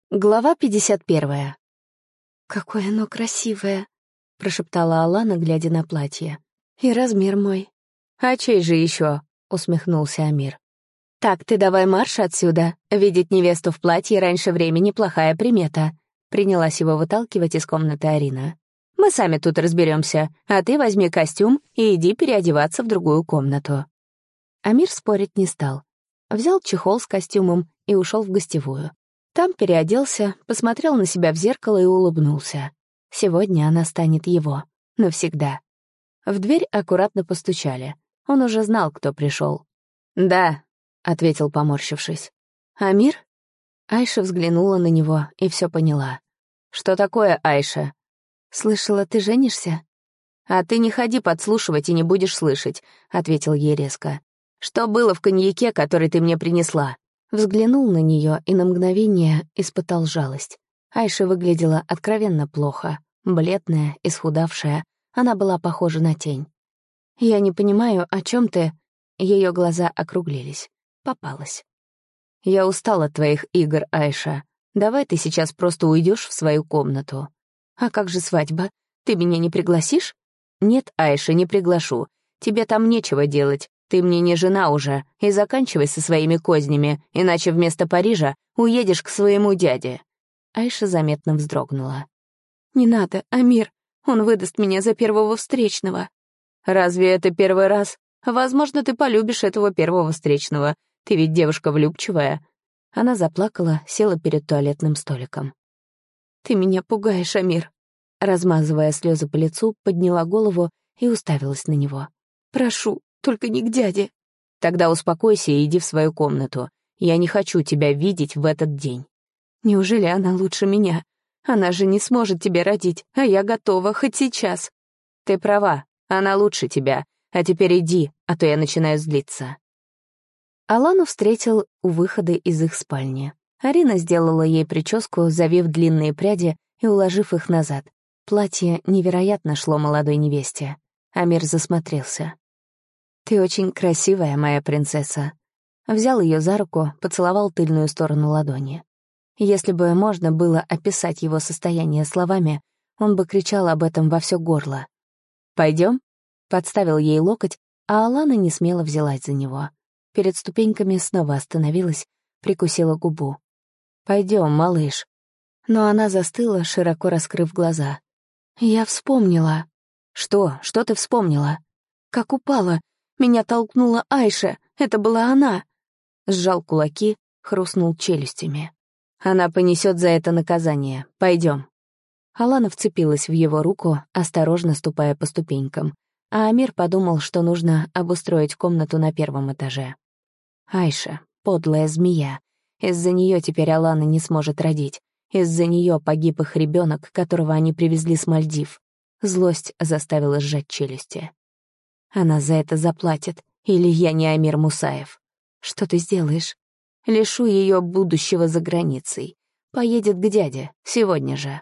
Глава 51. «Какое оно красивое!» — прошептала Алана, глядя на платье. «И размер мой». «А чей же еще?» — усмехнулся Амир. «Так, ты давай марш отсюда. Видеть невесту в платье раньше времени — плохая примета», — принялась его выталкивать из комнаты Арина. «Мы сами тут разберемся, а ты возьми костюм и иди переодеваться в другую комнату». Амир спорить не стал. Взял чехол с костюмом и ушел в гостевую. Там переоделся, посмотрел на себя в зеркало и улыбнулся. Сегодня она станет его. Навсегда. В дверь аккуратно постучали. Он уже знал, кто пришел. «Да», — ответил, поморщившись. «Амир?» Айша взглянула на него и все поняла. «Что такое, Айша?» «Слышала, ты женишься?» «А ты не ходи подслушивать и не будешь слышать», — ответил ей резко. «Что было в коньяке, который ты мне принесла?» Взглянул на нее и на мгновение испытал жалость. Айша выглядела откровенно плохо. Бледная, исхудавшая, она была похожа на тень. «Я не понимаю, о чем ты...» Ее глаза округлились. Попалась. «Я устал от твоих игр, Айша. Давай ты сейчас просто уйдешь в свою комнату». «А как же свадьба? Ты меня не пригласишь?» «Нет, Айша, не приглашу. Тебе там нечего делать. Ты мне не жена уже, и заканчивай со своими кознями, иначе вместо Парижа уедешь к своему дяде». Айша заметно вздрогнула. «Не надо, Амир, он выдаст меня за первого встречного». «Разве это первый раз? Возможно, ты полюбишь этого первого встречного. Ты ведь девушка влюбчивая». Она заплакала, села перед туалетным столиком. «Ты меня пугаешь, Амир». Размазывая слезы по лицу, подняла голову и уставилась на него. «Прошу, только не к дяде». «Тогда успокойся и иди в свою комнату. Я не хочу тебя видеть в этот день». «Неужели она лучше меня? Она же не сможет тебя родить, а я готова, хоть сейчас». «Ты права, она лучше тебя. А теперь иди, а то я начинаю злиться». Алану встретил у выхода из их спальни. Арина сделала ей прическу, завив длинные пряди и уложив их назад. Платье невероятно шло молодой невесте. Амир засмотрелся. «Ты очень красивая, моя принцесса». Взял ее за руку, поцеловал тыльную сторону ладони. Если бы можно было описать его состояние словами, он бы кричал об этом во все горло. «Пойдем?» — подставил ей локоть, а Алана несмело взялась за него. Перед ступеньками снова остановилась, прикусила губу. «Пойдем, малыш». Но она застыла, широко раскрыв глаза. «Я вспомнила». «Что? Что ты вспомнила?» «Как упала. Меня толкнула Айша. Это была она». Сжал кулаки, хрустнул челюстями. «Она понесет за это наказание. Пойдем». Алана вцепилась в его руку, осторожно ступая по ступенькам, а Амир подумал, что нужно обустроить комнату на первом этаже. Айша, подлая змея. Из-за нее теперь Алана не сможет родить. Из-за нее погиб их ребенок, которого они привезли с Мальдив. Злость заставила сжать челюсти. Она за это заплатит, или я не Амир Мусаев. Что ты сделаешь? Лишу ее будущего за границей. Поедет к дяде, сегодня же.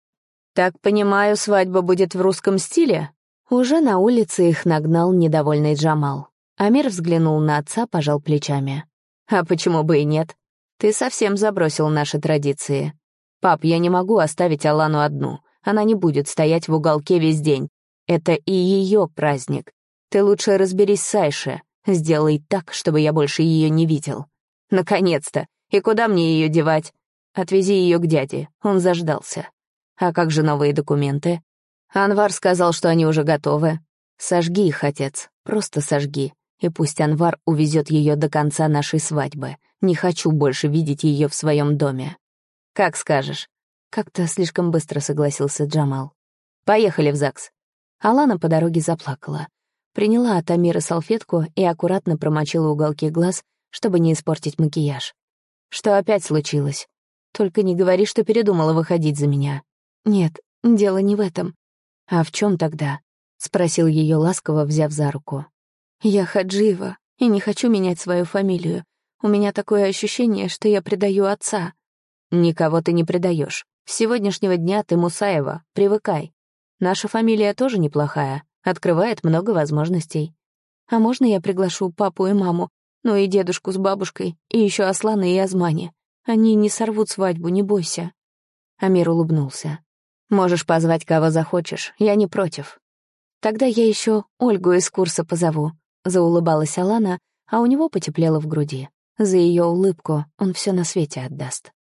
«Так понимаю, свадьба будет в русском стиле?» Уже на улице их нагнал недовольный Джамал. Амир взглянул на отца, пожал плечами. «А почему бы и нет? Ты совсем забросил наши традиции. Пап, я не могу оставить Алану одну. Она не будет стоять в уголке весь день. Это и ее праздник. Ты лучше разберись с Айше. Сделай так, чтобы я больше ее не видел. Наконец-то! И куда мне ее девать? Отвези ее к дяде, он заждался. А как же новые документы? Анвар сказал, что они уже готовы. Сожги их, отец, просто сожги. И пусть Анвар увезет ее до конца нашей свадьбы. Не хочу больше видеть ее в своем доме. Как скажешь. Как-то слишком быстро согласился Джамал. Поехали в ЗАГС. Алана по дороге заплакала. Приняла от Амира салфетку и аккуратно промочила уголки глаз, чтобы не испортить макияж. Что опять случилось? Только не говори, что передумала выходить за меня. Нет, дело не в этом. А в чем тогда? Спросил ее ласково, взяв за руку. Я Хаджиева и не хочу менять свою фамилию. У меня такое ощущение, что я предаю отца. Никого ты не предаешь. С сегодняшнего дня ты Мусаева, привыкай. Наша фамилия тоже неплохая, открывает много возможностей. А можно я приглашу папу и маму, ну и дедушку с бабушкой, и еще Аслана и Азмани? Они не сорвут свадьбу, не бойся». Амир улыбнулся. «Можешь позвать кого захочешь, я не против». «Тогда я еще Ольгу из курса позову», — заулыбалась Алана, а у него потеплело в груди. За ее улыбку он все на свете отдаст.